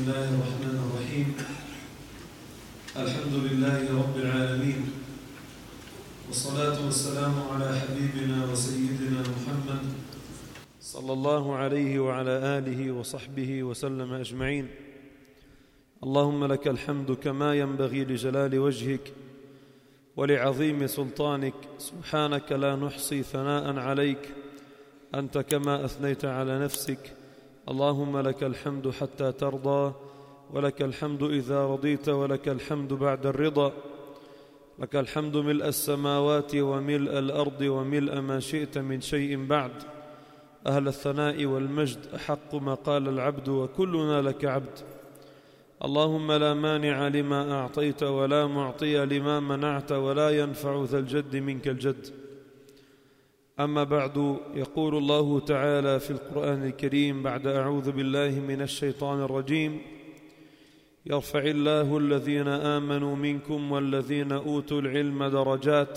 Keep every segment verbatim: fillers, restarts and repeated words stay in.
الله الرحمن الرحيم. الحمد لله رب العالمين، والصلاة والسلام على حبيبنا وسيدنا محمد صلى الله عليه وعلى آله وصحبه وسلم أجمعين. اللهم لك الحمد كما ينبغي لجلال وجهك ولعظيم سلطانك، سبحانك لا نحصي ثناء عليك أنت كما أثنيت على نفسك. اللهم لك الحمد حتى ترضى، ولك الحمد إذا رضيت، ولك الحمد بعد الرضا. لك الحمد ملء السماوات وملء الأرض وملء ما شئت من شيء بعد. أهل الثناء والمجد أحق ما قال العبد، وكلنا لك عبد. اللهم لا مانع لما أعطيت ولا معطي لما منعت ولا ينفع ذا الجد منك الجد. أما بعد، يقول الله تعالى في القرآن الكريم بعد أعوذ بالله من الشيطان الرجيم: يرفع الله الذين آمنوا منكم والذين أوتوا العلم درجات.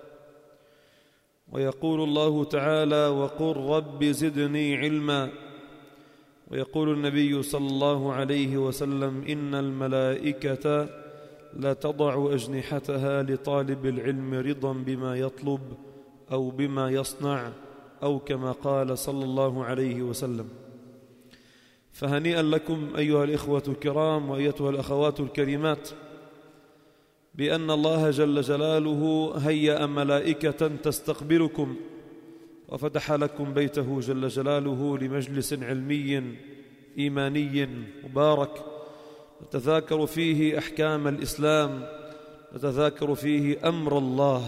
ويقول الله تعالى: وقل رب زدني علما. ويقول النبي صلى الله عليه وسلم: إن الملائكة لا تضع أجنحتها لطالب العلم رضا بما يطلب أو بما يصنع، أو كما قال صلى الله عليه وسلم. فهنيئا لكم أيها الإخوة الكرام وأيتها الأخوات الكريمات بأن الله جل جلاله هيأ ملائكة تستقبلكم، وفتح لكم بيته جل جلاله لمجلس علمي إيماني مبارك نتذاكر فيه أحكام الإسلام، نتذاكر فيه أمر الله.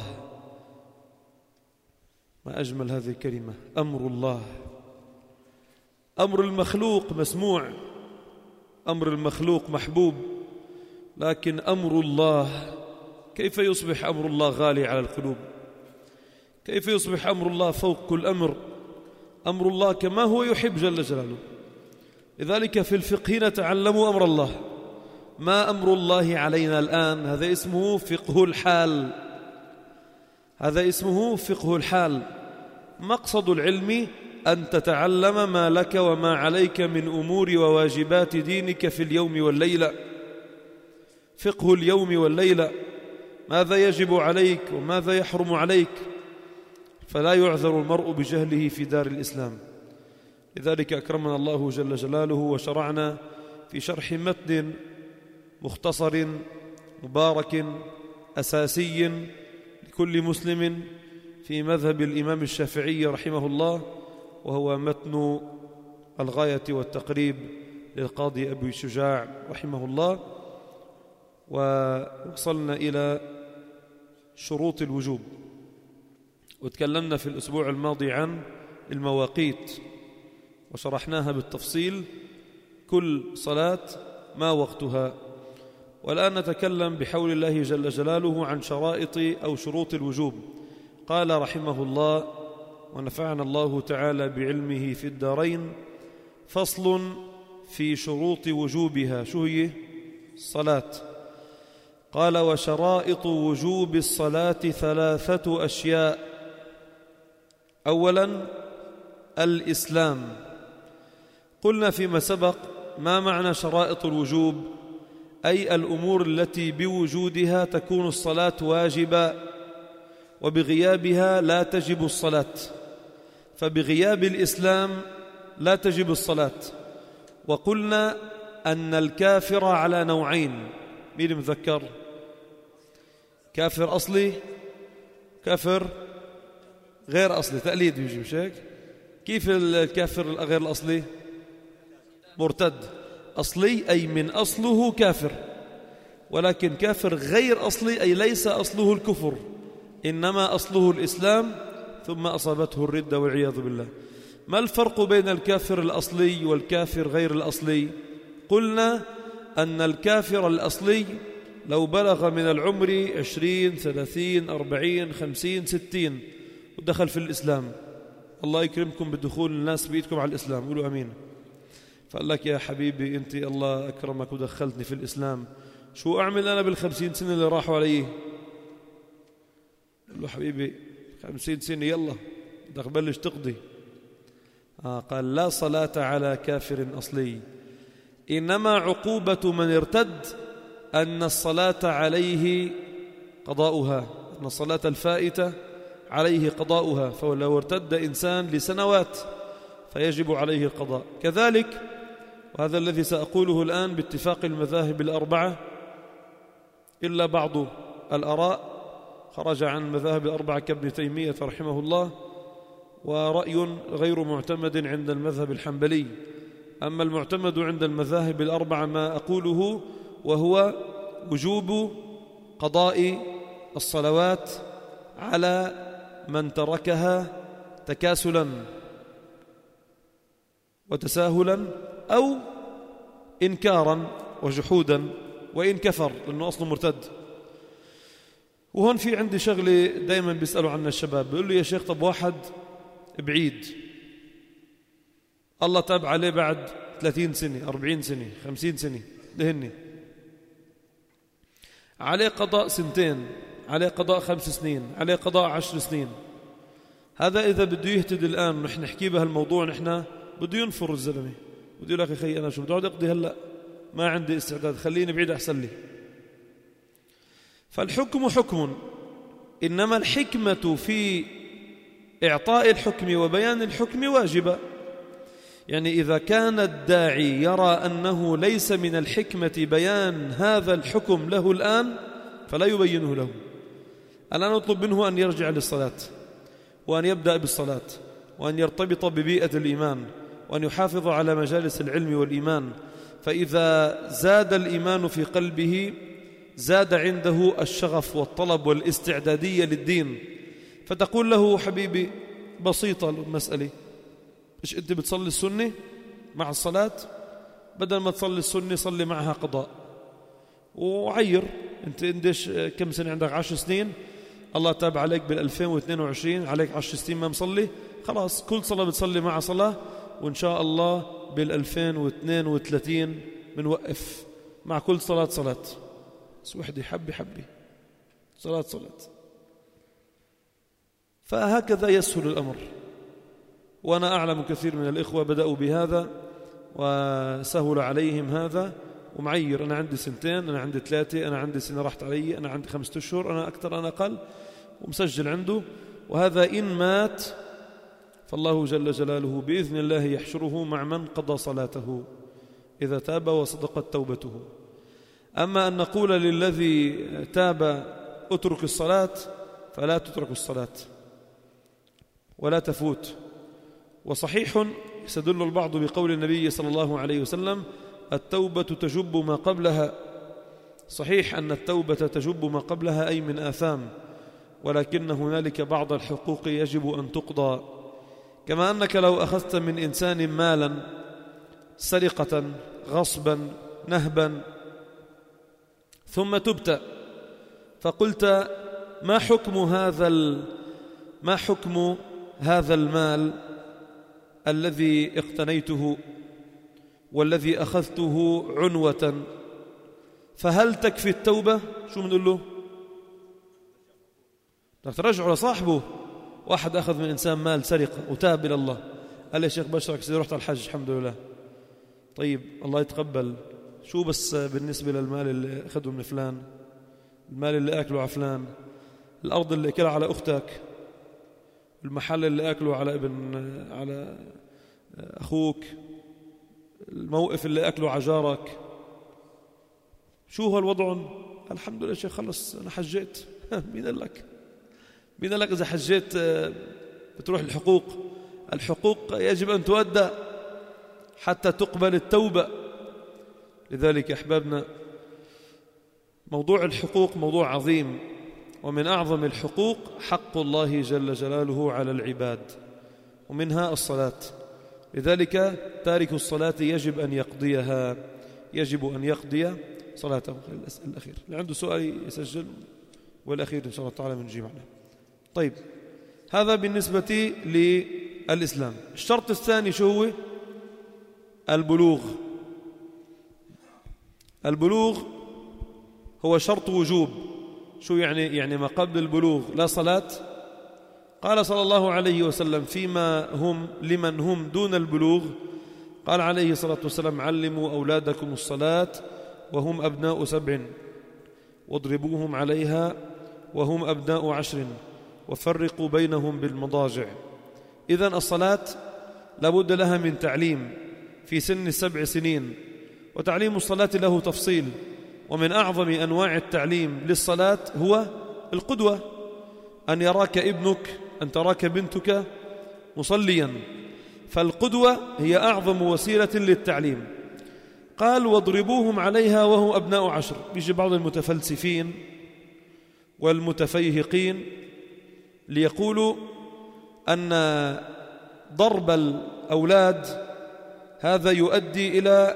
ما أجمل هذه الكلمة، أمر الله. أمر المخلوق مسموع، أمر المخلوق محبوب، لكن أمر الله، كيف يصبح أمر الله غالي على القلوب؟ كيف يصبح أمر الله فوق كل أمر؟ أمر الله كما هو يحب جل جلاله. لذلك في الفقه نتعلم أمر الله. ما أمر الله علينا الآن؟ هذا اسمه فقه الحال، هذا اسمه فقه الحال. مقصد العلم أن تتعلم ما لك وما عليك من أمور وواجبات دينك في اليوم والليلة. فقه اليوم والليلة، ماذا يجب عليك وماذا يحرم عليك، فلا يعذر المرء بجهله في دار الإسلام. لذلك أكرمنا الله جل جلاله وشرعنا في شرح متن مختصر مبارك أساسي لكل مسلم في مذهب الإمام الشافعي رحمه الله، وهو متن الغاية والتقريب للقاضي أبي شجاع رحمه الله. ووصلنا إلى شروط الوجوب، وتكلمنا في الأسبوع الماضي عن المواقيت وشرحناها بالتفصيل، كل صلاة ما وقتها. والآن نتكلم بحول الله جل جلاله عن شرائط أو شروط الوجوب. قال رحمه الله ونفعنا الله تعالى بعلمه في الدارين: فصل في شروط وجوبها. شو هي الصلاة؟ قال: وشرائط وجوب الصلاة ثلاثة أشياء. أولا الإسلام. قلنا فيما سبق ما معنى شرائط الوجوب؟ أي الأمور التي بوجودها تكون الصلاة واجبة، وبغيابها لا تجب الصلاة. فبغياب الإسلام لا تجب الصلاة. وقلنا أن الكافر على نوعين. مين مذكر؟ كافر أصلي، كافر غير أصلي، تقليد يجي، مش هيك؟ كيف الكافر غير الأصلي؟ مرتد. أصلي أي من أصله كافر، ولكن كافر غير أصلي أي ليس أصله الكفر، إنما أصله الإسلام ثم أصابته الردة والعياذ بالله. ما الفرق بين الكافر الأصلي والكافر غير الأصلي؟ قلنا أن الكافر الأصلي لو بلغ من العمر عشرين ثلاثين أربعين خمسين ستين ودخل في الإسلام، الله يكرمكم بالدخول، الناس بإيدكم على الإسلام، قولوا أمين. فقال لك: يا حبيبي أنت الله أكرمك ودخلتني في الإسلام، شو أعمل أنا بالخمسين سنة اللي راحوا علي؟ قال له: حبيبي خمسين سنة يلا بدك تبلش تقضي. آه قال: لا صلاة على كافر أصلي إنما عقوبة من ارتد أن الصلاة عليه قضاؤها، أن الصلاة الفائتة عليه قضاؤها، فلو ارتد إنسان لسنوات فيجب عليه القضاء. كذلك، وهذا الذي سأقوله الآن باتفاق المذاهب الأربعة إلا بعض الآراء خرج عن المذاهب الأربعة كابن تيمية رحمه الله، ورأي غير معتمد عند المذهب الحنبلي. أما المعتمد عند المذاهب الأربعة ما أقوله، وهو وجوب قضاء الصلوات على من تركها تكاسلا وتساهلا أو إنكارا وجحودا، وإن كفر لأنه أصله مرتد. وهون في عندي شغلة دايما بيسألوا عنها الشباب، بيقول لي يا شيخ طب واحد بعيد الله تاب عليه بعد ثلاثين سنة أربعين سنة خمسين سنة، دهني عليه قضاء سنتين، عليه قضاء خمس سنين، عليه قضاء عشر سنين، هذا إذا بده يهتدي الآن ونحن نحكي بهالموضوع نحن بده ينفر الزلمة، بده يقول لك أخي أنا شو بدي أقعد أقضي هلأ، ما عندي استعداد، خليني بعيد أحسن لي. فالحكم حكم، إنما الحكمة في إعطاء الحكم وبيان الحكم واجبة. يعني إذا كان الداعي يرى أنه ليس من الحكمة بيان هذا الحكم له الآن فلا يبينه له. الآن نطلب منه أن يرجع للصلاة، وأن يبدأ بالصلاة، وأن يرتبط ببيئة الإيمان، وأن يحافظ على مجالس العلم والإيمان. فإذا زاد الإيمان في قلبه زاد عنده الشغف والطلب والاستعدادية للدين. فتقول له حبيبي بسيطة المسألة، إيش أنت بتصلي السنة مع الصلاة، بدل ما تصلي السنة صلي معها قضاء، وعير أنت عندش كم سنة، عندك عشر سنين، الله تاب عليك بالألفين واثنين وعشرين، عليك عشر سنين ما مصلي، خلاص كل صلاة بتصلي مع صلاة، وإن شاء الله بالألفين واثنين وثلاثين بنوقف مع كل صلاة صلاة، بس وحدي حبي حبي صلاة صلاة. فهكذا يسهل الأمر. وأنا أعلم كثير من الإخوة بدأوا بهذا وسهل عليهم هذا، ومعير أنا عندي سنتين، أنا عندي ثلاثة، أنا عندي سنة راحت علي، أنا عندي خمسة أشهر، أنا أكثر أنا أقل، ومسجل عنده. وهذا إن مات فالله جل جلاله بإذن الله يحشره مع من قضى صلاته إذا تاب وصدقت توبته. أما أن نقول للذي تاب اترك الصلاة، فلا تترك الصلاة ولا تفوت. وصحيح يستدل البعض بقول النبي صلى الله عليه وسلم التوبة تجب ما قبلها. صحيح أن التوبة تجب ما قبلها أي من آثام، ولكن هنالك بعض الحقوق يجب أن تقضى. كما أنك لو أخذت من إنسان مالا سرقة غصبا نهبا ثم تبت فقلت ما حكم هذا ما حكم هذا المال الذي اقتنيته والذي أخذته عنوة، فهل تكفي التوبة؟ شو بنقول له؟ بدك ترجعه لصاحبه. واحد أخذ من إنسان مال سرقة وتاب إلى الله، قال لي يا شيخ بشرك سيدي رحت على الحج الحمد لله، طيب الله يتقبل، شو بس بالنسبة للمال اللي أخذه من فلان، المال اللي أكله على فلان، الأرض اللي أكلها على أختك، المحل اللي أكله على ابن على أخوك، الموقف اللي أكله على جارك، شو هو الوضع؟ الحمد لله شيخ خلص أنا حجيت. مين قال لك؟ مين قال لك إذا حجيت بتروح الحقوق؟ الحقوق يجب أن تؤدى حتى تقبل التوبة. لذلك أحبابنا موضوع الحقوق موضوع عظيم، ومن أعظم الحقوق حق الله جل جلاله على العباد، ومنها الصلاة. لذلك تارك الصلاة يجب أن يقضيها، يجب أن يقضي صلاته. الأخير اللي عنده سؤال يسجل، والأخير إن شاء الله تعالى بنجيب عنه. طيب هذا بالنسبة للإسلام. الشرط الثاني شو هو؟ البلوغ. البلوغ هو شرط وجوب. شو يعني؟ يعني ما قبل البلوغ لا صلاة. قال صلى الله عليه وسلم فيما هم لمن هم دون البلوغ، قال عليه الصلاة والسلام: علموا أولادكم الصلاة وهم أبناء سبع، واضربوهم عليها وهم أبناء عشر، وفرقوا بينهم بالمضاجع. إذن الصلاة لابد لها من تعليم في سن السبع سنين، وتعليم الصلاة له تفصيل، ومن أعظم أنواع التعليم للصلاة هو القدوة، أن يراك ابنك، أن تراك بنتك مصليا، فالقدوة هي أعظم وسيلة للتعليم. قال: واضربوهم عليها وهم أبناء عشر. بيجي بعض المتفلسفين والمتفيهقين ليقولوا أن ضرب الأولاد هذا يؤدي إلى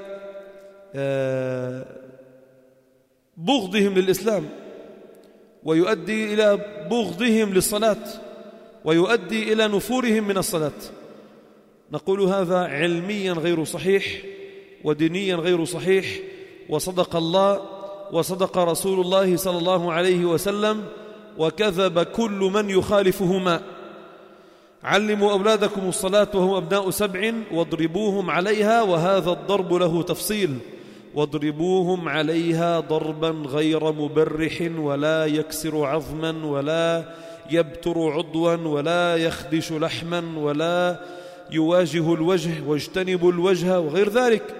بغضهم للإسلام، ويؤدي إلى بغضهم للصلاة، ويؤدي إلى نفورهم من الصلاة. نقول هذا علميا غير صحيح، ودينيا غير صحيح، وصدق الله وصدق رسول الله صلى الله عليه وسلم، وكذب كل من يخالفهما. علموا أولادكم الصلاة وهم أبناء سبع، واضربوهم عليها، وهذا الضرب له تفصيل. واضربوهم عليها ضربا غير مبرح، ولا يكسر عظما، ولا يبتر عضوا، ولا يخدش لحما، ولا يواجه الوجه، واجتنبوا الوجه، وغير ذلك.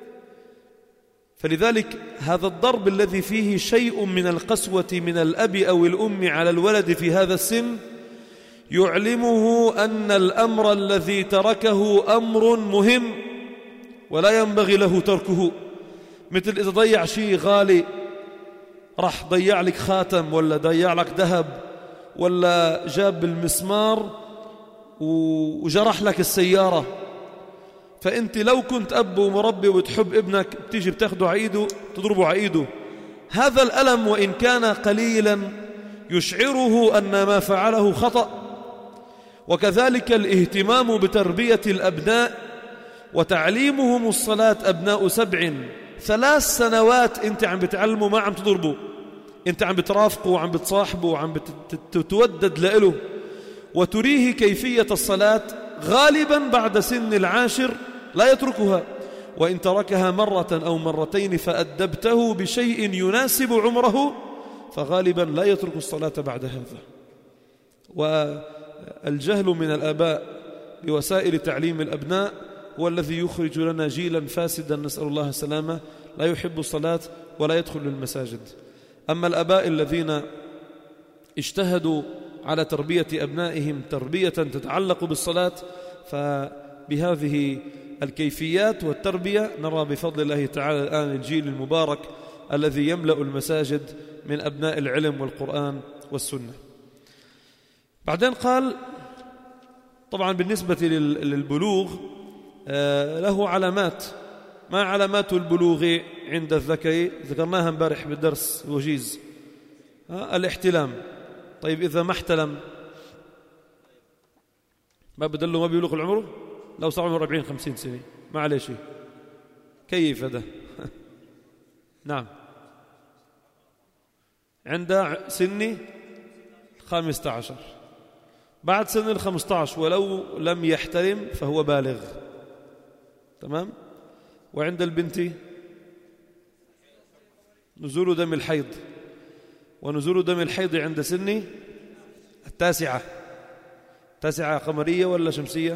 فلذلك هذا الضرب الذي فيه شيء من القسوة من الأب أو الأم على الولد في هذا السن يعلمه أن الأمر الذي تركه أمر مهم ولا ينبغي له تركه. مثل إذا ضيع شيء غالي، راح ضيع لك خاتم، ولا ضيع لك ذهب، ولا جاب المسمار وجرح لك السيارة، فأنت لو كنت أب ومربي وتحب ابنك بتيجي بتاخده عيده تضربه عيده. هذا الألم وإن كان قليلا يشعره أن ما فعله خطأ. وكذلك الاهتمام بتربية الأبناء وتعليمهم الصلاة. أبناء سبع، ثلاث سنوات أنت عم بتعلمه، ما عم تضربه، أنت عم بترافقه وعم بتصاحبه وعم بتتودد له، وتريه كيفية الصلاة. غالبا بعد سن العاشر لا يتركها، وإن تركها مرة أو مرتين فأدبته بشيء يناسب عمره فغالبا لا يترك الصلاة بعد هذا. والجهل من الآباء بوسائل تعليم الأبناء هو الذي يخرج لنا جيلا فاسدا، نسأل الله السلامة، لا يحب الصلاة ولا يدخل للمساجد. أما الآباء الذين اجتهدوا على تربية أبنائهم تربية تتعلق بالصلاة، فبهذه الكيفيات والتربية نرى بفضل الله تعالى الآن الجيل المبارك الذي يملأ المساجد من أبناء العلم والقرآن والسنة. بعدين قال طبعا بالنسبة للبلوغ له علامات. ما علامات البلوغ عند الذكر؟ ذكرناها امبارح بالدرس الوجيز. الاحتلام. طيب إذا ما احتلم ما بدله ما بيبلغ العمر؟ لو صار عمره أربعين خمسين سنة ما عليه شيء. كيف هذا؟ نعم، عند سن خمسة عشر. بعد سن الخمسة عشر ولو لم يحتلم فهو بالغ. تمام. وعند البنت نزول دم الحيض، ونزول دم الحيض عند سن التاسعة. تاسعة قمرية ولا شمسية؟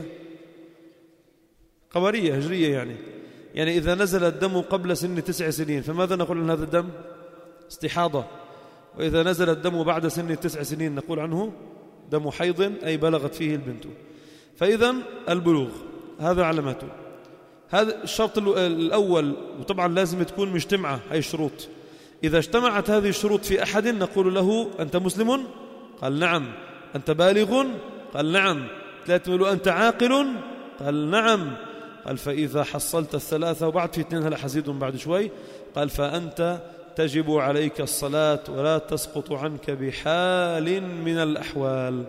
قمرية هجرية يعني. يعني إذا نزل الدم قبل سن تسع سنين فماذا نقول عن هذا الدم؟ استحاضة. وإذا نزل الدم بعد سن تسع سنين نقول عنه دم حيض، أي بلغت فيه البنت. فإذا البلوغ هذا علامته. هذا الشرط الأول، وطبعا لازم تكون مجتمعة هاي الشروط. إذا اجتمعت هذه الشروط في أحد نقول له أنت مسلم؟ قال نعم. أنت بالغ؟ قال نعم. ثلاثة له أنت عاقل؟ قال نعم. قال فإذا حصلت الثلاثة، وبعد في اثنين هلا حزيدهم بعد شوي، قال فأنت تجب عليك الصلاة ولا تسقط عنك بحال من الأحوال.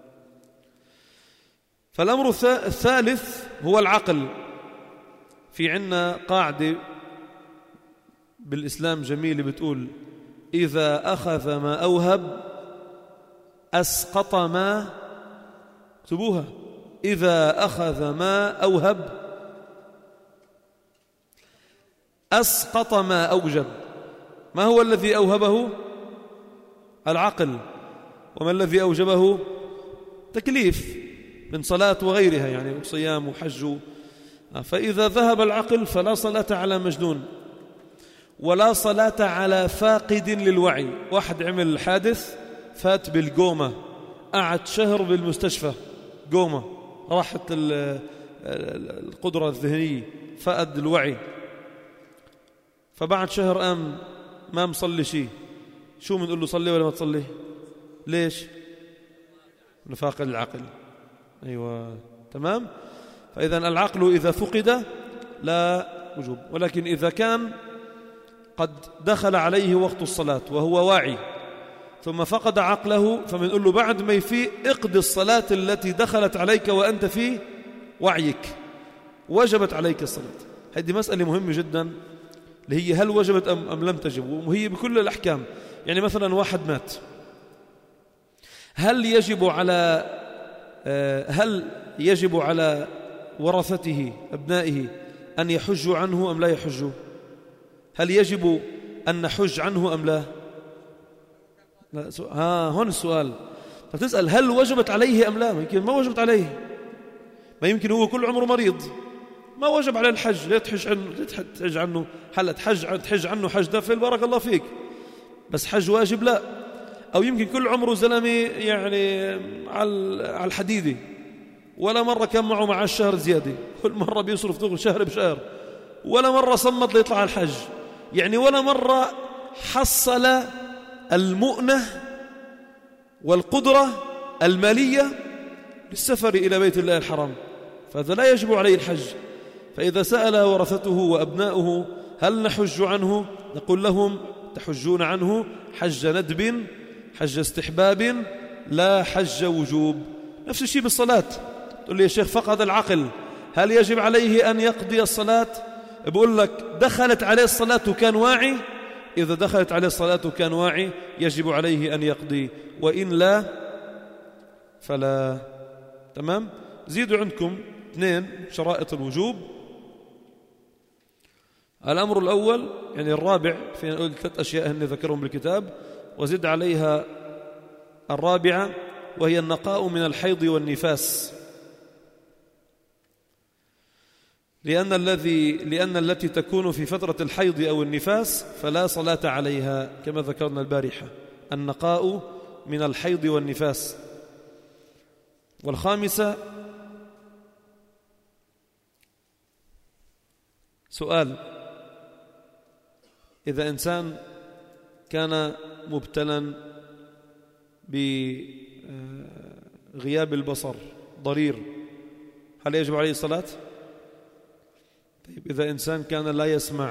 فالأمر الثالث هو العقل. في عنا قاعدة بالإسلام جميلة بتقول إذا أخذ ما أوهب أسقط ما، اكتبوها، إذا أخذ ما أوهب أسقط ما أوجب. ما هو الذي أوهبه؟ العقل. وما الذي أوجبه؟ تكليف من صلاة وغيرها، يعني صيام وحج. فإذا ذهب العقل فلا صلاة على مجنون ولا صلاة على فاقد للوعي. واحد عمل حادث فات بالقومة، قعد شهر بالمستشفى قومة، راحت القدرة الذهنية، فقد الوعي، فبعد شهر قام ما مصلي شيء. شو بنقول له؟ صلي ولا ما تصلي؟ ليش؟ نفاق العقل. أيوة تمام. فإذا العقل إذا فقد لا وجوب، ولكن إذا كان قد دخل عليه وقت الصلاة وهو واعي ثم فقد عقله، فبنقول له بعد ما يفيق اقض الصلاة التي دخلت عليك وأنت في وعيك، وجبت عليك الصلاة. هذه مسألة مهمة جدا، اللي هي هل وجبت أم, أم لم تجب، وهي بكل الأحكام. يعني مثلا واحد مات، هل يجب على هل يجب على ورثته أبنائه أن يحجوا عنه أم لا يحجوا؟ هل يجب أن نحج عنه أم لا؟ لا ها هون السؤال. فتسأل هل وجبت عليه أم لا؟ يمكن ما وجبت عليه، ما يمكن هو كل عمره مريض ما وجب عليه الحج، لا تحج عنه، لا تحج عنه حلة حج تحج عنه حج دفل بارك الله فيك، بس حج واجب لا. أو يمكن كل عمره زلمة يعني على الحديدة، ولا مرة كان معه مع الشهر زيادة، كل مرة بيصرف دخل شهر بشهر، ولا مرة صمت ليطلع على الحج، يعني ولا مرة حصل المؤنة والقدرة المالية للسفر إلى بيت الله الحرام، فهذا لا يجب عليه الحج. فإذا سأل ورثته وأبناؤه هل نحج عنه، نقول لهم تحجون عنه حج ندب، حج استحباب، لا حج وجوب. نفس الشيء بالصلاة. تقول لي يا شيخ فقد العقل، هل يجب عليه أن يقضي الصلاة؟ بقول لك دخلت عليه الصلاة وكان واعي، إذا دخلت عليه الصلاة وكان واعي يجب عليه أن يقضي، وإن لا فلا. تمام. زيدوا عندكم اثنين شرائط الوجوب. الأمر الأول يعني الرابع، في نقول ثلاث أشياء هن ذكرهم بالكتاب، وزد عليها الرابعة وهي النقاء من الحيض والنفاس، لأن الذي لأن التي تكون في فترة الحيض أو النفاس فلا صلاة عليها كما ذكرنا البارحة. النقاء من الحيض والنفاس. والخامسة سؤال: إذا إنسان كان مبتلا بغياب البصر ضرير، هل يجب عليه الصلاة؟ طيب إذا إنسان كان لا يسمع،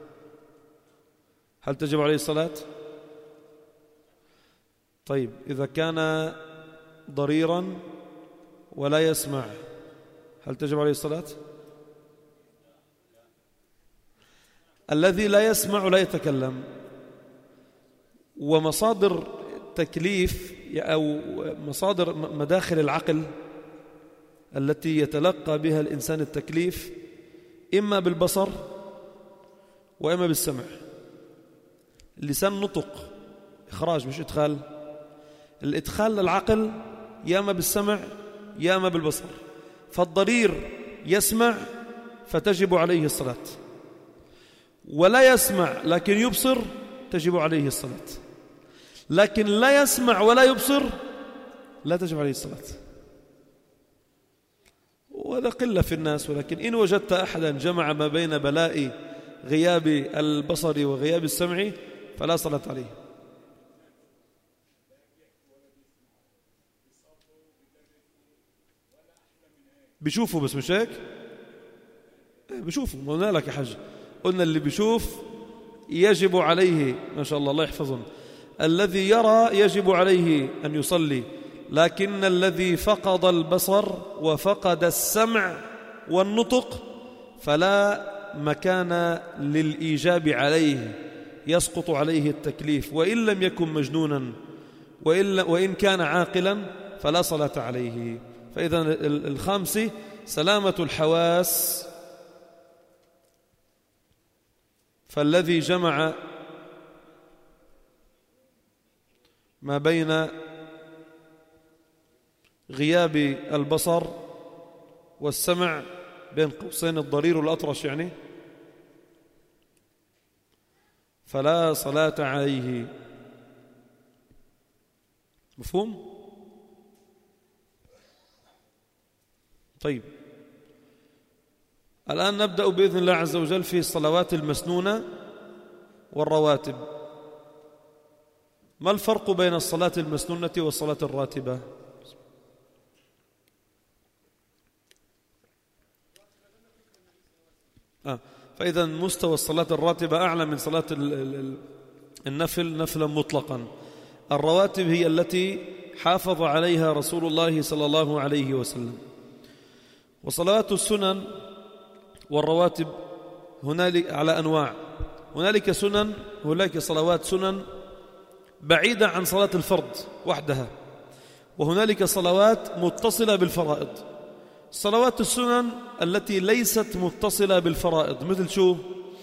هل تجب عليه الصلاة؟ طيب إذا كان ضريرا ولا يسمع، هل تجب عليه الصلاة؟ الذي لا يسمع ولا يتكلم، ومصادر تكليف أو مصادر مداخل العقل التي يتلقى بها الإنسان التكليف إما بالبصر وإما بالسمع. اللسان نطق، إخراج مش إدخال. الإدخال للعقل يا إما بالسمع يا إما بالبصر. فالضرير يسمع فتجب عليه الصلاة، ولا يسمع لكن يبصر تجب عليه الصلاة، لكن لا يسمع ولا يبصر لا تجب عليه الصلاة. وهذا قلة في الناس، ولكن إن وجدت أحدا جمع ما بين بلاء غياب البصر وغياب السمع فلا صلاة عليه. بيشوفوا بس مش هيك؟ بيشوفوا. ما قلنا لك يا حج، قلنا اللي بيشوف يجب عليه، ما شاء الله الله يحفظهم، الذي يرى يجب عليه أن يصلي، لكن الذي فقد البصر وفقد السمع والنطق فلا مكان للإيجاب عليه، يسقط عليه التكليف وإن لم يكن مجنونا، وإن كان عاقلا فلا صلاة عليه. فإذا الخامس سلامة الحواس فالذي جمع ما بين غياب البصر والسمع بين قوسين الضرير والأطرش يعني فلا صلاة عليه. مفهوم؟ طيب، الآن نبدأ بإذن الله عز وجل في الصلوات المسنونة والرواتب. ما الفرق بين الصلاة المسنونة والصلاة الراتبة؟ آه. فإذا مستوى الصلاة الراتبة أعلى من صلاة النفل نفلا مطلقا. الرواتب هي التي حافظ عليها رسول الله صلى الله عليه وسلم. وصلوات السنن والرواتب هنالك على أنواع. هنالك سنن هنالك صلوات سنن بعيدة عن صلاة الفرض وحدها، وهنالك صلوات متصلة بالفرائض. صلوات السنن التي ليست متصلة بالفرائض مثل شو؟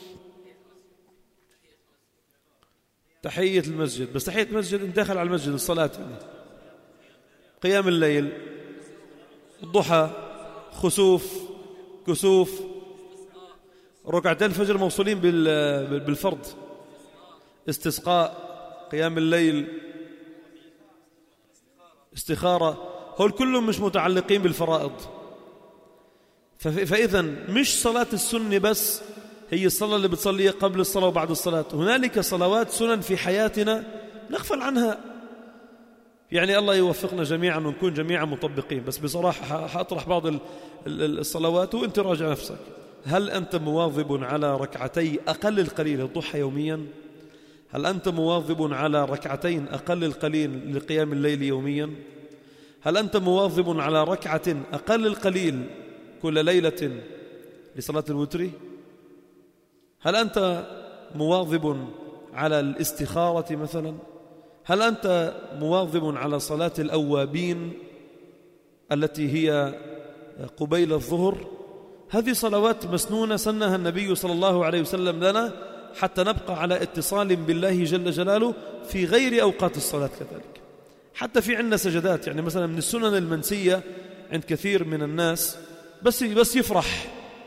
تحية المسجد. بس تحية المسجد انت داخل على المسجد الصلاة يعني. قيام الليل، الضحى، خسوف، كسوف، ركعتين الفجر موصولين بالفرض، استسقاء، قيام الليل، استخارة، هول كلهم مش متعلقين بالفرائض. فإذا مش صلاة السنة بس هي الصلاة اللي بتصليها قبل الصلاة وبعد الصلاة. هنالك صلوات سنن في حياتنا نغفل عنها. يعني الله يوفقنا جميعا ونكون جميعا مطبقين. بس بصراحة حأطرح بعض الصلوات وانت راجع نفسك. هل أنت مواظب على ركعتي أقل القليل الضحى يوميا؟ هل أنت مواظب على ركعتين أقل القليل لقيام الليل يوميا؟ هل أنت مواظب على ركعة أقل القليل كل ليلة لصلاة الوتر؟ هل أنت مواظب على الاستخارة مثلا؟ هل أنت مواظب على صلاة الأوابين التي هي قبيل الظهر؟ هذه صلوات مسنونة سنها النبي صلى الله عليه وسلم لنا حتى نبقى على اتصال بالله جل جلاله في غير أوقات الصلاة. كذلك حتى في عندنا سجدات، يعني مثلا من السنن المنسية عند كثير من الناس بس بس يفرح.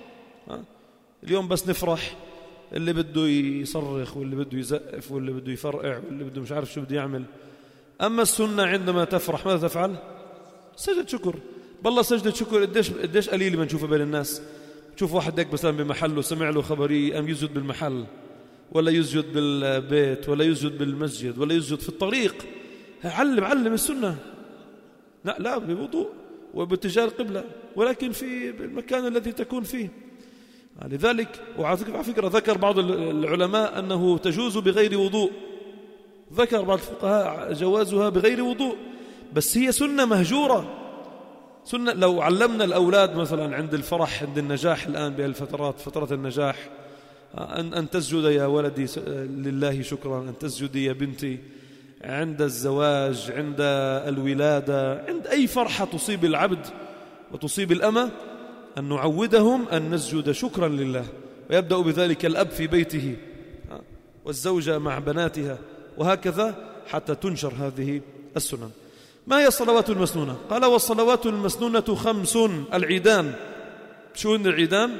اليوم بس نفرح، اللي بده يصرخ واللي بده يزقف واللي بده يفرقع واللي بده مش عارف شو بده يعمل. أما السنة عندما تفرح ماذا تفعل؟ سجد شكر. بالله سجدة شكر قديش قديش قليل ما نشوفه بين الناس. تشوف واحد هيك مثلا بمحله سمع له خبري أم يسجد بالمحل ولا يسجد بالبيت ولا يسجد بالمسجد ولا يسجد في الطريق. علم علم السنة. لا لا بوضوء وباتجاه القبلة، ولكن في المكان الذي تكون فيه. لذلك وعلى فكرة ذكر بعض العلماء أنه تجوز بغير وضوء، ذكر بعض الفقهاء جوازها بغير وضوء، بس هي سنة مهجورة. سنة لو علمنا الأولاد مثلا عند الفرح عند النجاح الآن بهالفترات فترة النجاح أن أن تسجد يا ولدي لله شكرا، أن تسجدي يا بنتي عند الزواج، عند الولادة، عند أي فرحة تصيب العبد وتصيب الأمة، أن نعودهم أن نسجد شكرا لله. ويبدأ بذلك الأب في بيته والزوجة مع بناتها وهكذا حتى تنشر هذه السنن. ما هي الصلوات المسنونة؟ قال والصلوات المسنونة خمس. العيدان. شو هن العيدان؟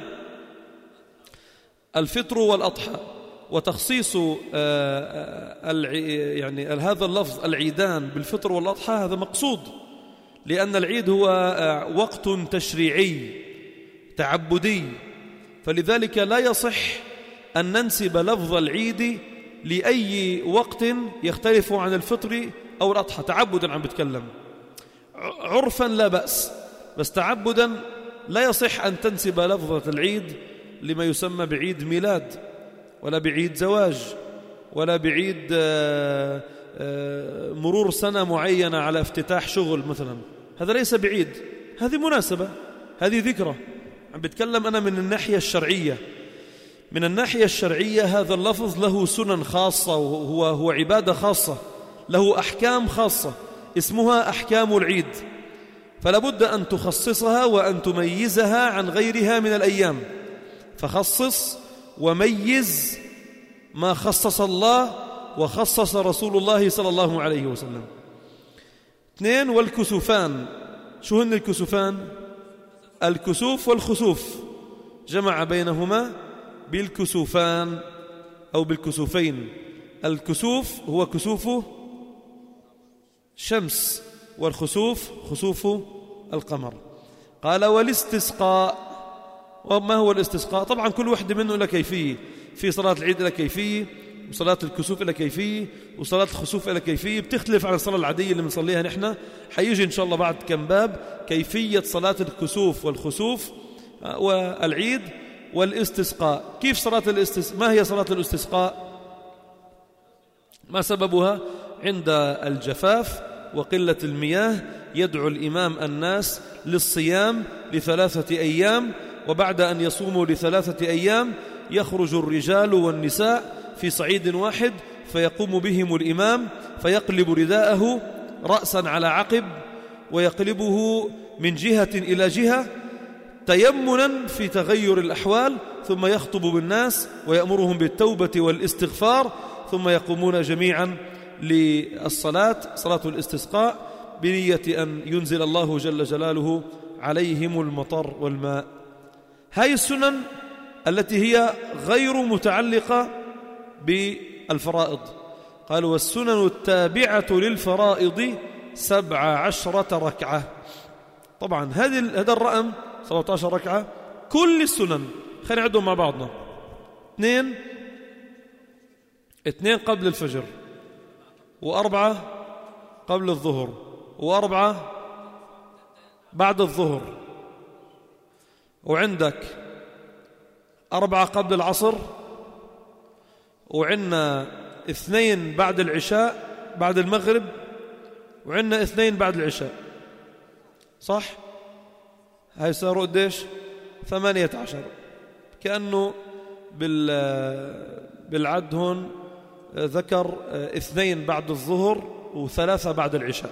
الفطر والأضحى. وتخصيص يعني هذا اللفظ العيدان بالفطر والأضحى هذا مقصود، لأن العيد هو وقت تشريعي تعبدي، فلذلك لا يصح أن ننسب لفظ العيد لأي وقت يختلف عن الفطر أو الأضحى. تعبدا عم بتكلم، عرفا لا بأس، بس تعبدا لا يصح أن تنسب لفظة العيد لما يسمى بعيد ميلاد ولا بعيد زواج ولا بعيد مرور سنة معينة على افتتاح شغل مثلا. هذا ليس بعيد، هذه مناسبة، هذه ذكرى. عم بتكلم أنا من الناحية الشرعية. من الناحية الشرعية هذا اللفظ له سنن خاصة، وهو هو عبادة خاصة، له أحكام خاصة اسمها أحكام العيد، فلا بد أن تخصصها وأن تميزها عن غيرها من الأيام. فخصص وميز ما خصص الله وخصص رسول الله صلى الله عليه وسلم. اثنين، والكسوفان. شو هن الكسوفان؟ الكسوف والخسوف، جمع بينهما بالكسوفان أو بالكسوفين. الكسوف هو كسوف شمس، والخسوف خسوف القمر. قال والاستسقاء. وما هو الاستسقاء؟ طبعا كل واحدة منه له كيفية. في صلاة العيد له كيفية، وصلاة الكسوف له كيفية، وصلاة الخسوف له كيفية، بتختلف عن الصلاة العادية اللي بنصليها نحن. حيجي إن شاء الله بعد كم باب كيفية صلاة الكسوف والخسوف والعيد والاستسقاء. كيف صلاة الاستسقاء؟ ما هي صلاة الاستسقاء؟ ما سببها؟ عند الجفاف وقلة المياه يدعو الإمام الناس للصيام لثلاثة أيام، وبعد أن يصوموا لثلاثة أيام يخرج الرجال والنساء في صعيد واحد فيقوم بهم الإمام فيقلب رداءه رأسا على عقب ويقلبه من جهة إلى جهة تيمنا في تغير الأحوال، ثم يخطب بالناس ويأمرهم بالتوبة والاستغفار، ثم يقومون جميعا للصلاة، صلاة الاستسقاء، بنية أن ينزل الله جل جلاله عليهم المطر والماء. هاي السنن التي هي غير متعلقة بالفرائض. قال والسنن التابعة للفرائض سبع عشرة ركعة. طبعا هذا هذا الرقم سبعة عشر ركعة كل السنن. خلينا نعدهم مع بعضنا. اثنين اثنين قبل الفجر، وأربعة قبل الظهر، وأربعة بعد الظهر، وعندك أربعة قبل العصر، وعندنا اثنين بعد العشاء بعد المغرب، وعندنا اثنين بعد العشاء. صح؟ هاي صاروا قديش؟ ثمانية عشر. كأنه بالعد هون ذكر اثنين بعد الظهر وثلاثة بعد العشاء.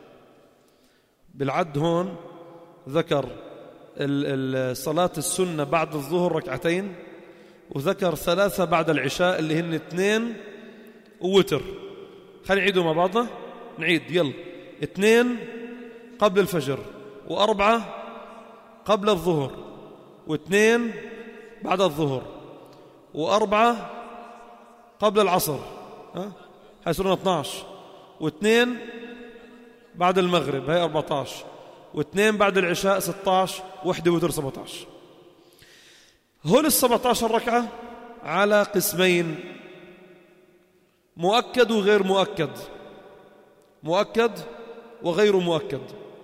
بالعد هون ذكر صلاة السنة بعد الظهر ركعتين، وذكر ثلاثة بعد العشاء اللي هن اثنين ووتر. خلينا نعيدوا مع بعضنا. نعيد يلا. اثنين قبل الفجر، وأربعة قبل الظهر، واثنين بعد الظهر، وأربعة قبل العصر، ها حيصيرون اثني عشر، واثنين بعد المغرب هي أربعة عشر، واثنين بعد العشاء ستة عشر، وحدة وتر سبعة عشر. هول السبعة عشر ركعة على قسمين: مؤكد وغير مؤكد، مؤكد وغير مؤكد.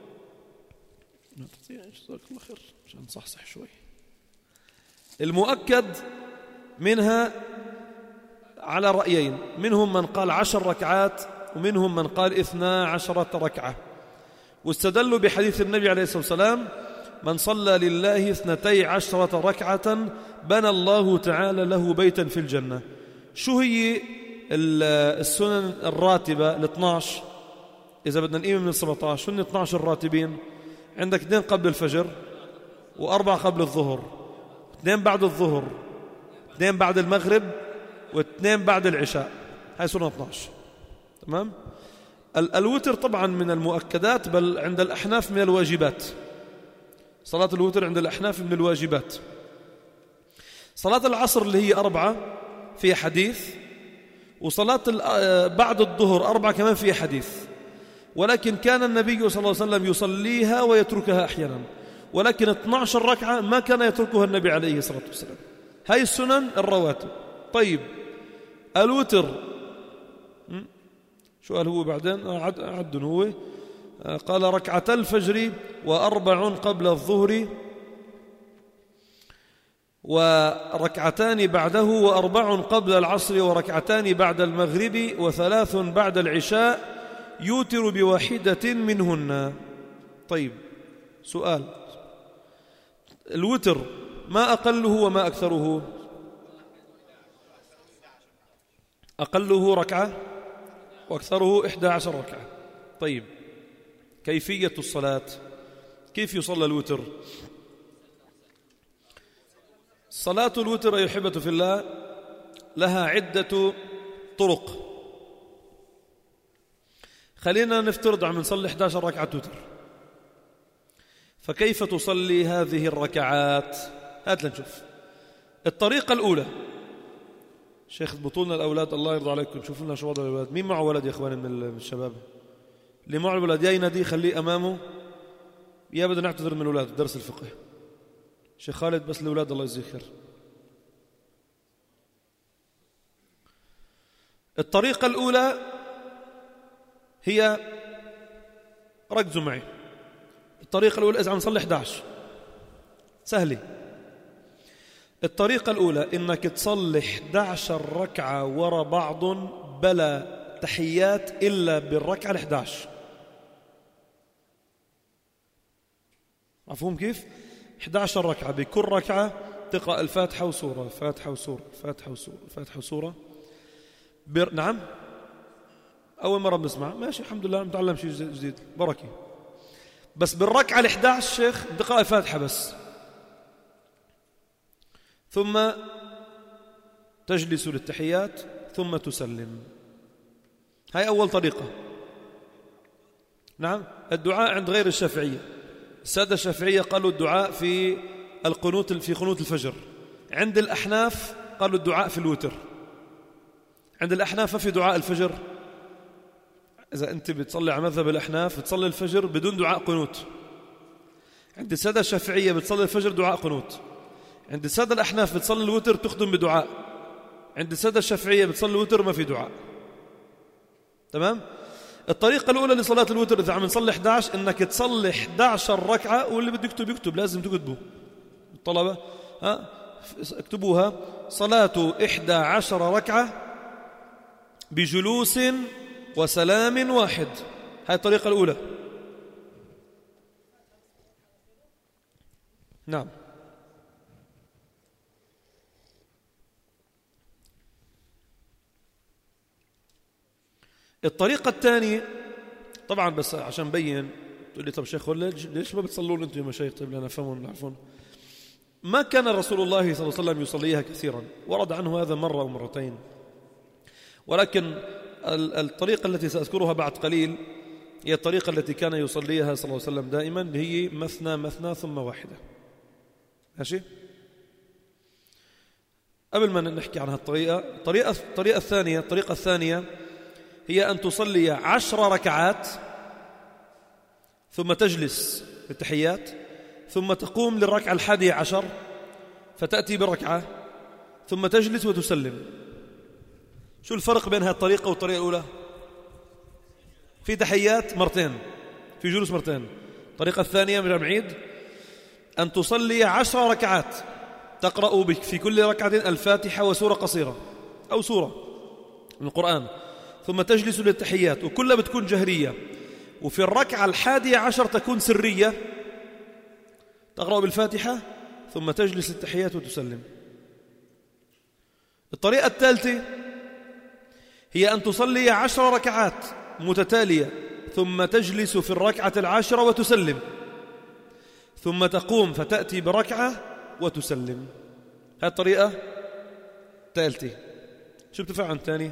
جزاك الله خير عشان نصحصح شوي. المؤكد منها على رأيين، منهم من قال عشر ركعات ومنهم من قال اثنا عشرة ركعة، واستدلوا بحديث النبي عليه الصلاة والسلام: من صلى لله اثنتي عشرة ركعة بنى الله تعالى له بيتا في الجنة. شو هي السنن الراتبة الاثنى عشر؟ إذا بدنا نقيم من السبعة عشر هن اثنى عشر راتبين. عندك اثنين قبل الفجر، وأربعة قبل الظهر، اثنين بعد الظهر، اثنين بعد المغرب، واثنين بعد العشاء. هاي سنة اثنى عشر. تمام؟ الوتر طبعا من المؤكدات، بل عند الأحناف من الواجبات. صلاة الوتر عند الأحناف من الواجبات. صلاة العصر اللي هي أربعة فيها حديث، وصلاة بعد الظهر أربعة كمان فيها حديث، ولكن كان النبي صلى الله عليه وسلم يصليها ويتركها أحيانا، ولكن اثنى عشر ركعة ما كان يتركها النبي عليه الصلاة والسلام. هاي السنن الرواتب. طيب الوتر شو قال هو بعدين؟ عد عد هو قال ركعتا الفجر وأربع قبل الظهر وركعتان بعده وأربع قبل العصر وركعتان بعد المغرب وثلاث بعد العشاء يوتر بواحدة منهن. طيب سؤال: الوتر ما أقله وما أكثره؟ أقله ركعة وأكثره إحدى عشر ركعة. طيب كيفية الصلاة؟ كيف يصلى الوتر؟ صلاة الوتر أيها الأحبة في الله لها عدة طرق. خلينا نفترض عم نصلي إحدى عشرة ركعة وتر، فكيف تصلي هذه الركعات؟ هات لنشوف. الطريقة الأولى، شيخ اضبطوا لنا الأولاد الله يرضى عليكم، شوفوا لنا شو وضع الأولاد. مين معه ولد يا إخواني من الشباب؟ اللي معه الولد يا ينادي خليه أمامه، يا بدنا نعتذر من الأولاد درس الفقه. شيخ خالد بس الأولاد الله يجزيه خير. الطريقة الأولى هي، ركزوا معي، الطريقة الأولى إذا عم نصلي إحدى عشر سهلة. الطريقة الأولى إنك تصلي إحدى عشر ركعة وراء بعض بلا تحيات إلا بالركعة الإحدى عشر. مفهوم كيف؟ إحدى عشر ركعة، بكل ركعة تقرأ الفاتحة وسورة، فاتحة وسورة، فاتحة وسورة، فاتحة وسورة. بر... نعم، أول مرة بنسمع، ماشي الحمد لله نتعلم شيء جديد، بركة. بس بالركعة الإحدى عشر شيخ تقرأ الفاتحة بس، ثم تجلس للتحيات ثم تسلم. هاي أول طريقة. نعم، الدعاء عند غير الشافعية، السادة الشافعية قالوا الدعاء في القنوت، في قنوت الفجر. عند الأحناف قالوا الدعاء في الوتر. عند الأحناف في دعاء الفجر. إذا أنت بتصلي على مذهب الأحناف بتصلي الفجر بدون دعاء قنوت. عند السادة الشافعية بتصلي الفجر دعاء قنوت. عند السادة الأحناف بتصلي الوتر تخدم بدعاء. عند السادة الشافعية بتصلي الوتر ما في دعاء. تمام؟ الطريقة الأولى لصلاة الوتر إذا عم نصلي إحدى عشر إنك تصلي إحدى عشر ركعة، واللي بده يكتب يكتب، لازم تكتبوا الطلبة، ها اكتبوها. صلاة إحدى عشر ركعة بجلوس وسلام واحد. هاي الطريقة الأولى. نعم. الطريقة الثانية طبعا، بس عشان بين تقول لي طب شيخ ولا ليش ما بتصلون انتم يا مشايخ؟ طيب لنا فهمون نعرفون. ما كان رسول الله صلى الله عليه وسلم يصليها كثيرا، ورد عنه هذا مرة أو مرتين، ولكن الطريقة التي سأذكرها بعد قليل هي الطريقة التي كان يصليها صلى الله عليه وسلم دائما، هي مثنى مثنى ثم واحدة. ماشي؟ قبل ما نحكي عن هالطريقة، الطريقة الطريقة الثانية الطريقة الثانية هي أن تصلي عشر ركعات ثم تجلس بالتحيات، ثم تقوم للركعة الحادية عشر فتأتي بركعة ثم تجلس وتسلم. شو الفرق بين هذه الطريقة والطريقة الأولى؟ في تحيات مرتين، في جلوس مرتين. الطريقة الثانية من العيد أن تصلي عشر ركعات تقرأ بك في كل ركعة الفاتحة وسورة قصيرة أو سورة من القرآن، ثم تجلس للتحيات، وكلها بتكون جهرية. وفي الركعة الحادية عشر تكون سرية، تقرأ بالفاتحة ثم تجلس للتحيات وتسلم. الطريقة الثالثة هي أن تصلي عشر ركعات متتالية ثم تجلس في الركعة العاشرة وتسلم، ثم تقوم فتأتي بركعة وتسلم. هذه الطريقة الثالثة. شو بتفعل عن الثاني؟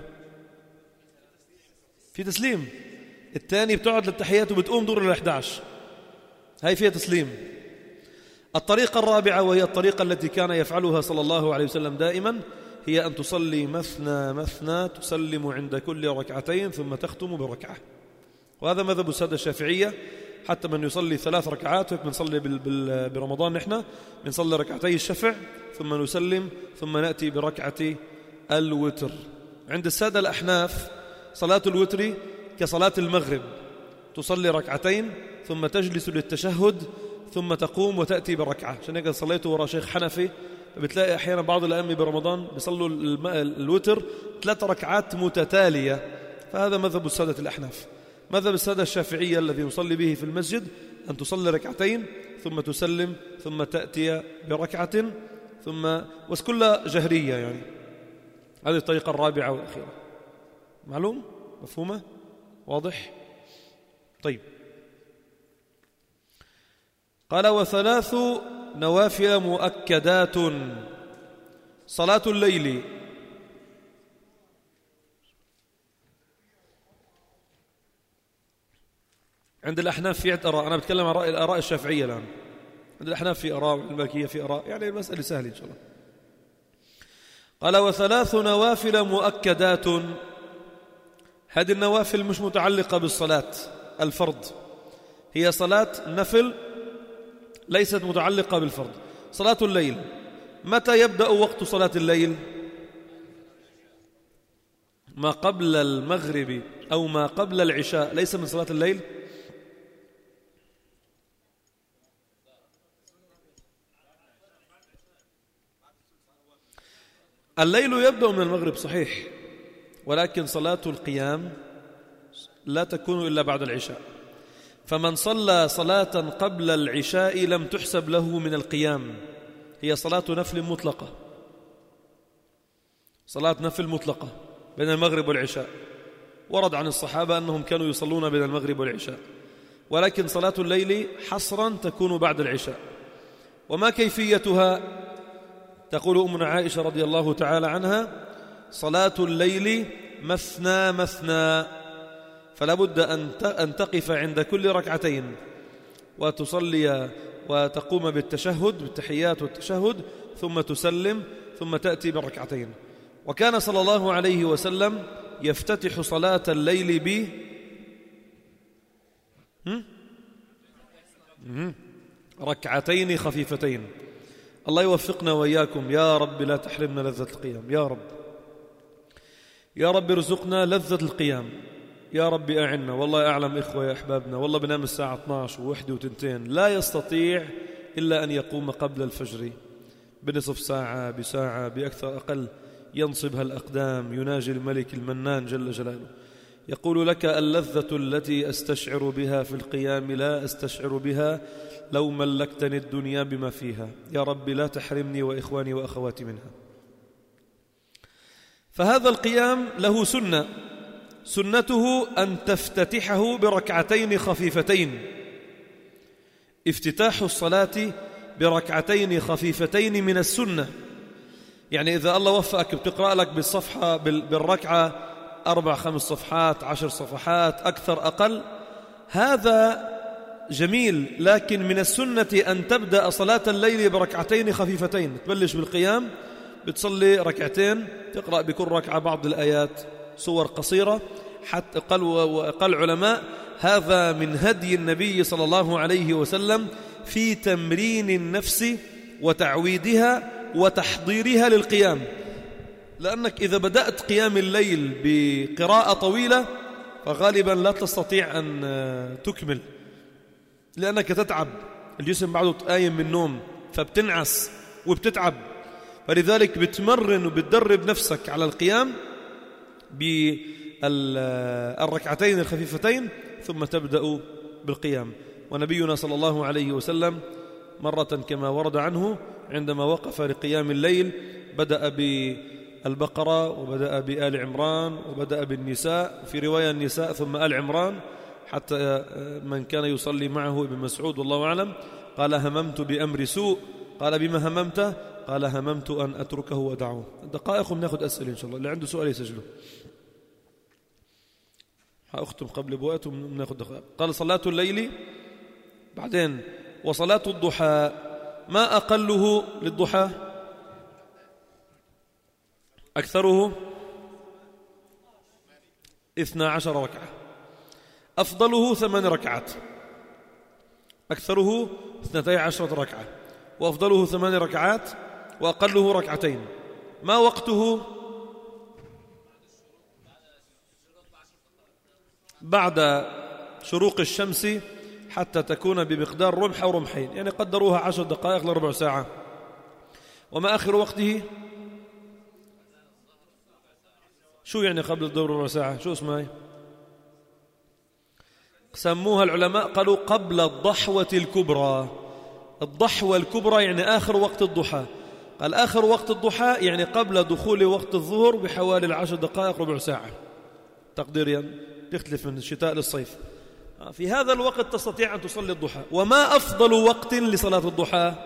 في تسليم. الثاني بتقعد للتحيات وبتقوم دور الأحد عشر، هاي فيها تسليم. الطريقة الرابعة وهي الطريقة التي كان يفعلها صلى الله عليه وسلم دائما هي أن تصلي مثنى مثنى تسلم عند كل ركعتين ثم تختم بركعة. وهذا مذهب السادة الشافعية، حتى من يصلي ثلاث ركعات، هيك بنصلي برمضان نحن بنصلي ركعتي الشفع ثم نسلم ثم نأتي بركعة الوتر. عند السادة الأحناف صلاة الوتر كصلاة المغرب، تصلي ركعتين ثم تجلس للتشهد ثم تقوم وتأتي بركعة. عشان هيك صليت وراء شيخ حنفي، بتلاقي أحيانا بعض الأئمة برمضان بيصلوا الوتر ثلاث ركعات متتالية، فهذا مذهب السادة الأحناف. مذهب السادة الشافعية الذي يصلي به في المسجد أن تصلي ركعتين ثم تسلم ثم تأتي بركعة ثم وكلها جهرية. يعني هذه الطريقة الرابعة والأخيرة. معلوم؟ مفهومة؟ واضح؟ طيب. قال وثلاث نوافل مؤكدات: صلاة الليل عند الأحناف في عدة آراء، أنا بتكلم عن رأي الآراء الشافعية الآن. عند الأحناف في آراء، المالكية في آراء، يعني المسألة سهلة إن شاء الله. قال وثلاث نوافل مؤكدات. هذه النوافل مش متعلقة بالصلاة الفرض، هي صلاة نفل ليست متعلقة بالفرض. صلاة الليل، متى يبدأ وقت صلاة الليل؟ ما قبل المغرب أو ما قبل العشاء ليس من صلاة الليل؟ الليل يبدأ من المغرب صحيح، ولكن صلاة القيام لا تكون إلا بعد العشاء، فمن صلى صلاة قبل العشاء لم تحسب له من القيام، هي صلاة نفل مطلقة، صلاة نفل مطلقة بين المغرب والعشاء. ورد عن الصحابة أنهم كانوا يصلون بين المغرب والعشاء، ولكن صلاة الليل حصرا تكون بعد العشاء. وما كيفيتها؟ تقول أمنا عائشة رضي الله تعالى عنها: صلاة الليل مثنى مثنى، فلا بد أن تقف عند كل ركعتين وتصلي وتقوم بالتشهد بالتحيات والتشهد، ثم تسلم، ثم تأتي بالركعتين. وكان صلى الله عليه وسلم يفتتح صلاة الليل ب ركعتين خفيفتين. الله يوفقنا وإياكم يا رب، لا تحرمنا لذة القيام يا رب، يا رب ارزقنا لذة القيام يا رب، أعنا. والله أعلم إخوة يا أحبابنا، والله بنام الساعة اثني عشر وواحدة وتنتين، لا يستطيع إلا أن يقوم قبل الفجر بنصف ساعة، بساعة، بأكثر أقل، ينصب هالأقدام، يناجي الملك المنان جل جلاله، يقول لك: اللذة التي أستشعر بها في القيام لا أستشعر بها لو ملكتني الدنيا بما فيها، يا رب لا تحرمني وإخواني وأخواتي منها. فهذا القيام له سنة، سنته أن تفتتحه بركعتين خفيفتين. افتتاح الصلاة بركعتين خفيفتين من السنة، يعني إذا الله وفقك بتقرأ لك بالصفحة بالركعة أربع خمس صفحات، عشر صفحات، أكثر أقل، هذا جميل، لكن من السنة أن تبدأ صلاة الليل بركعتين خفيفتين. تبلش بالقيام بتصلي ركعتين، تقرأ بكل ركعة بعض الآيات، سور قصيرة، حتى قال وقال علماء هذا من هدي النبي صلى الله عليه وسلم في تمرين النفس وتعويدها وتحضيرها للقيام. لأنك إذا بدأت قيام الليل بقراءة طويلة فغالبا لا تستطيع أن تكمل، لأنك تتعب، الجسم بعده قايم من النوم فبتنعس وبتتعب، فلذلك بتمرن وبتدرب نفسك على القيام بالركعتين الخفيفتين ثم تبدأ بالقيام. ونبينا صلى الله عليه وسلم مرة كما ورد عنه عندما وقف لقيام الليل بدأ بالبقرة وبدأ بآل عمران وبدأ بالنساء، في رواية النساء ثم آل عمران، حتى من كان يصلي معه ابن مسعود والله أعلم قال: هممت بأمر سوء. قال: بما هممت؟ قال: هممت أن أتركه وأدعوه. دقائق وناخذ أسئلة إن شاء الله، اللي عنده سؤال يسجله. هأختم قبل بوقت وناخذ دقائق. قال: صلاة الليل، بعدين وصلاة الضحى، ما أقله للضحى؟ أكثره اثنا عشر ركعة، أفضله ثمان ركعات، أكثره اثنتي عشرة ركعة، وأفضله ثمان ركعات، وأقله ركعتين. ما وقته؟ بعد شروق الشمس حتى تكون بمقدار رمح أو رمحين، يعني قدروها عشر دقائق لربع ساعة. وما آخر وقته؟ شو يعني قبل الظهر ربع ساعة؟ شو اسمها؟ سموها العلماء قالوا قبل الضحوة الكبرى. الضحوة الكبرى يعني آخر وقت الضحى. قال آخر وقت الضحى يعني قبل دخول وقت الظهر بحوالي العشر دقائق ربع ساعة تقديريا، تختلف من الشتاء للصيف. في هذا الوقت تستطيع أن تصلي الضحى. وما أفضل وقت لصلاة الضحى؟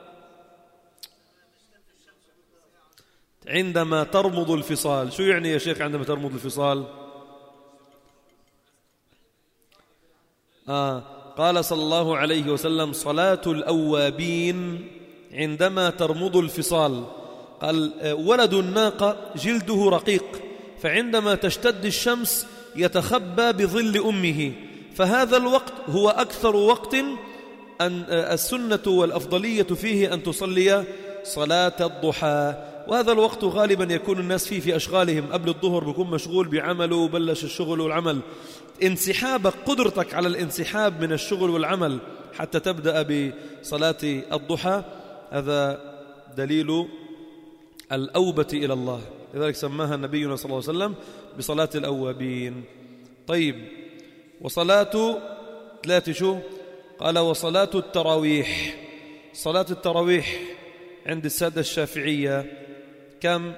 عندما ترمض الفصال. شو يعني يا شيخ عندما ترمض الفصال؟ آه قال صلى الله عليه وسلم: صلاة الأوابين عندما ترمض الفصال. قال: ولد الناقة جلده رقيق، فعندما تشتد الشمس يتخبى بظل أمه، فهذا الوقت هو أكثر وقت أن السنة والأفضلية فيه أن تصلي صلاة الضحى. وهذا الوقت غالبا يكون الناس فيه في أشغالهم، قبل الظهر بيكون مشغول بعمله وبلش الشغل والعمل. انسحابك، قدرتك على الانسحاب من الشغل والعمل حتى تبدأ بصلاة الضحى، هذا دليل الأوبة إلى الله، لذلك سماها نبينا صلى الله عليه وسلم بصلاة الأوابين. طيب، وصلاة ثلاثة شو؟ قال: وصلاة التراويح. صلاة التراويح عند السادة الشافعية كم؟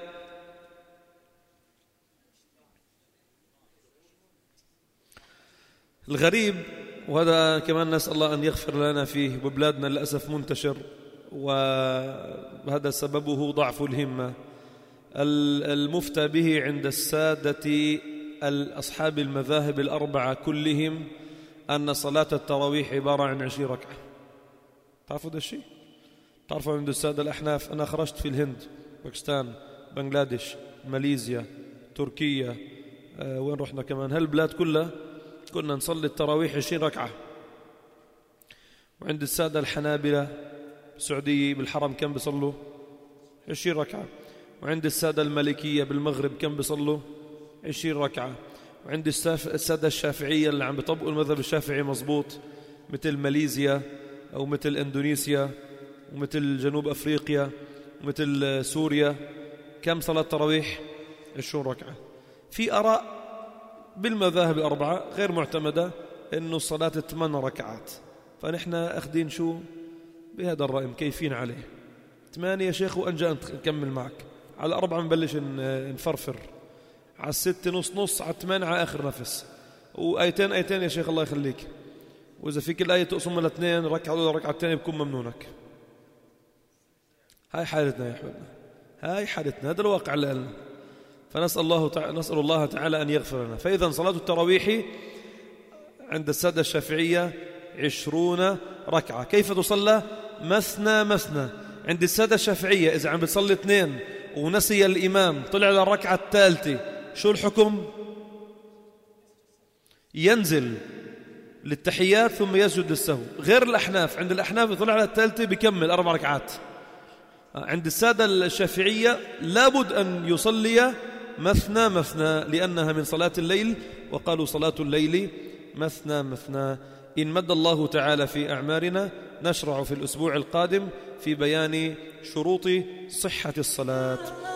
الغريب، وهذا كمان نسأل الله أن يغفر لنا فيه، وبلادنا للأسف منتشر، وهذا سببه ضعف الهمة. المفتى به عند السادة أصحاب المذاهب الأربعة كلهم أن صلاة التراويح عبارة عن عشرين ركعة. تعرفوا هذا الشيء؟ تعرفوا عند السادة الأحناف، أنا خرجت في الهند، باكستان، بنغلاديش، ماليزيا، تركيا، آه وين رحنا كمان، هالبلاد كلها كنا نصلي التراويح عشرين ركعة. وعند السادة الحنابلة بالسعودية بالحرم كم بيصلوا؟ عشرين ركعة. وعند السادة المالكية بالمغرب كم بيصلوا؟ عشرين ركعة. وعند السادة الشافعية اللي عم بيطبقوا المذهب الشافعي مزبوط، مثل ماليزيا أو مثل إندونيسيا ومثل جنوب أفريقيا ومثل سوريا، كم صلاة تراويح؟ عشرين ركعة. في آراء بالمذاهب الأربعة غير معتمدة إنه الصلاة ثمان ركعات، فنحن أخذين شو بهذا الرأي، مكيفين عليه. ثمانية يا شيخ وأنجا نكمل معك، على أربعة نبلش نفرفر، على الستة نص نص، على الثمان على آخر نفس، وآيتين آيتين يا شيخ الله يخليك. وإذا فيك الآية تقسم لاثنين، ركعة ولا ركعة الثانية بكون ممنونك. هاي حالتنا يا حبيبنا، هاي حالتنا، هذا الواقع اللي قلنا. فنسأل الله تعالى نسأل الله تعالى أن يغفر لنا. فإذا صلاة التراويح عند السادة الشافعية عشرون ركعة. كيف تصلى؟ مثنى مثنى. عند السادة الشافعية إذا عم بتصلي اثنين ونسي الإمام طلع للركعة الثالثة، شو الحكم؟ ينزل للتحيات ثم يسجد للسهو. غير الأحناف، عند الأحناف طلع على الثالثة بيكمل أربع ركعات. عند السادة الشافعية لابد أن يصلي مثنى مثنى لأنها من صلاة الليل، وقالوا صلاة الليل مثنى مثنى. إن مد الله تعالى في أعمارنا نشرع في الأسبوع القادم في بيان شروط صحة الصلاة.